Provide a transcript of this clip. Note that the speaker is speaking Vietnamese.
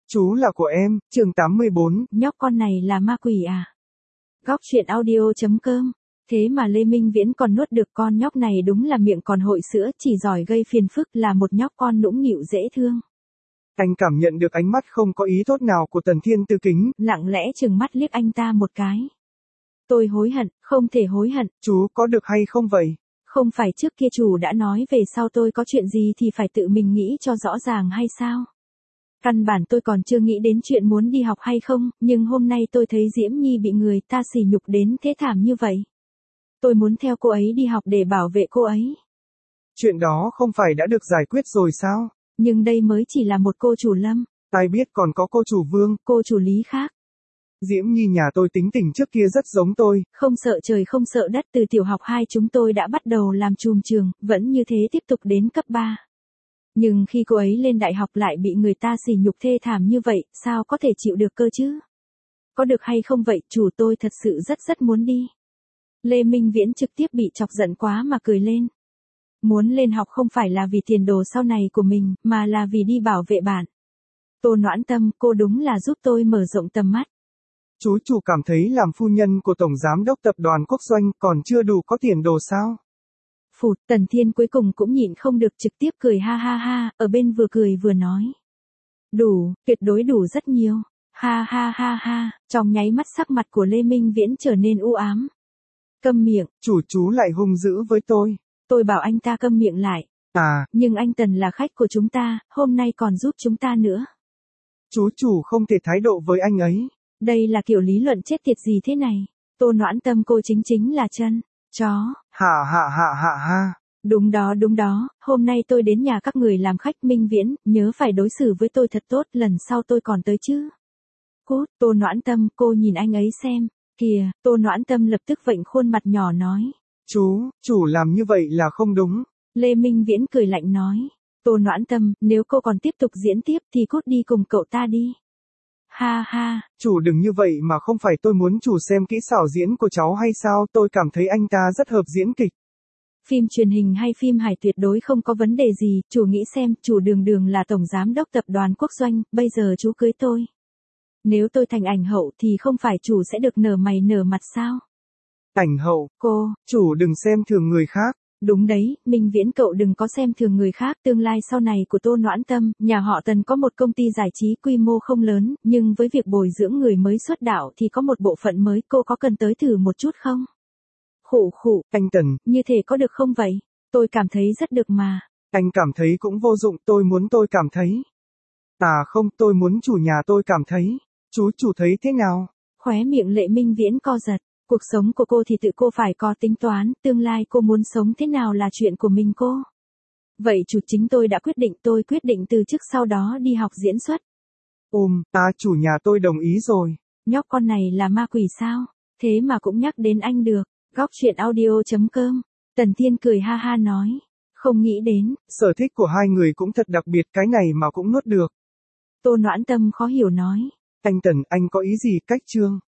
Chú là của em, chương 84. Nhóc con này là ma quỷ à? Góc truyện audio.com. Thế mà Lê Minh Viễn còn nuốt được con nhóc này, đúng là miệng còn hội sữa, chỉ giỏi gây phiền phức, là một nhóc con nũng nịu dễ thương. Anh cảm nhận được ánh mắt không có ý tốt nào của Tần Thiên Tư Kính, lặng lẽ trừng mắt liếc anh ta một cái. Tôi hối hận, không thể hối hận. Chú có được hay không vậy? Không phải trước kia chủ đã nói về sau tôi có chuyện gì thì phải tự mình nghĩ cho rõ ràng hay sao? Căn bản tôi còn chưa nghĩ đến chuyện muốn đi học hay không, nhưng hôm nay tôi thấy Diễm Nhi bị người ta sỉ nhục đến thế thảm như vậy. Tôi muốn theo cô ấy đi học để bảo vệ cô ấy. Chuyện đó không phải đã được giải quyết rồi sao? Nhưng đây mới chỉ là một cô chủ Lâm. Ai biết còn có cô chủ Vương, cô chủ Lý khác. Diễm Nhi nhà tôi tính tình trước kia rất giống tôi. Không sợ trời không sợ đất, từ tiểu học 2 chúng tôi đã bắt đầu làm chùm trường, vẫn như thế tiếp tục đến cấp 3. Nhưng khi cô ấy lên đại học lại bị người ta sỉ nhục thê thảm như vậy, sao có thể chịu được cơ chứ? Có được hay không vậy, chủ tôi thật sự rất muốn đi. Lê Minh Viễn trực tiếp bị chọc giận quá mà cười lên. Muốn lên học không phải là vì tiền đồ sau này của mình, mà là vì đi bảo vệ bạn. Tô Noãn Tâm, cô đúng là giúp tôi mở rộng tầm mắt. Chú chủ cảm thấy làm phu nhân của Tổng Giám đốc Tập đoàn Quốc Doanh còn chưa đủ có tiền đồ sao? Phụt, Tần Thiên cuối cùng cũng nhịn không được trực tiếp cười ha ha ha, ở bên vừa cười vừa nói. Đủ, tuyệt đối đủ rất nhiều. Ha ha ha ha, trong nháy mắt sắc mặt của Lê Minh Viễn trở nên u ám. Câm miệng. Chú lại hung dữ với tôi. Tôi bảo anh ta câm miệng lại. À. Nhưng anh Tần là khách của chúng ta, hôm nay còn giúp chúng ta nữa. Chú chủ không thể thái độ với anh ấy. Đây là kiểu lý luận chết tiệt gì thế này? Tô Noãn Tâm, cô chính là chân chó. Ha. Đúng đó, hôm nay tôi đến nhà các người làm khách. Minh Viễn, nhớ phải đối xử với tôi thật tốt, lần sau tôi còn tới chứ. Cút. Tô Noãn Tâm, cô nhìn anh ấy xem. Kìa, Tô Noãn Tâm lập tức vểnh khuôn mặt nhỏ nói. Chủ làm như vậy là không đúng. Lê Minh Viễn cười lạnh nói. Tô Noãn Tâm, nếu cô còn tiếp tục diễn tiếp thì cút đi cùng cậu ta đi. Ha ha. Chủ đừng như vậy mà, không phải tôi muốn chủ xem kỹ xảo diễn của cháu hay sao, tôi cảm thấy anh ta rất hợp diễn kịch. Phim truyền hình hay phim hài tuyệt đối không có vấn đề gì, chủ nghĩ xem, chủ đường là Tổng Giám đốc Tập đoàn Quốc Doanh, bây giờ chú cưới tôi. Nếu tôi thành ảnh hậu thì không phải chủ sẽ được nở mày nở mặt sao? Ảnh hậu? Chủ đừng xem thường người khác. Đúng đấy, Minh Viễn cậu đừng có xem thường người khác, tương lai sau này của Tô Noãn Tâm, nhà họ Tần có một công ty giải trí quy mô không lớn, nhưng với việc bồi dưỡng người mới xuất đạo thì có một bộ phận mới, cô có cần tới thử một chút không? Khụ, anh Tần, như thế có được không vậy? Tôi cảm thấy rất được mà. Anh cảm thấy cũng vô dụng, tôi cảm thấy. À không, tôi muốn chủ nhà tôi cảm thấy. Chủ thấy thế nào? Khóe miệng Lệ Minh Viễn co giật. Cuộc sống của cô thì tự cô phải có tính toán, tương lai cô muốn sống thế nào là chuyện của mình cô. Vậy chính tôi đã quyết định, tôi quyết định từ chức sau đó đi học diễn xuất. Chủ nhà tôi đồng ý rồi. Nhóc con này là ma quỷ sao? Thế mà cũng nhắc đến anh được. Góc truyện audio.com. Tần Thiên cười ha ha nói. Không nghĩ đến. Sở thích của hai người cũng thật đặc biệt, cái này mà cũng nuốt được. Tô Noãn Tâm khó hiểu nói. Anh Tần, anh có ý gì cách chương?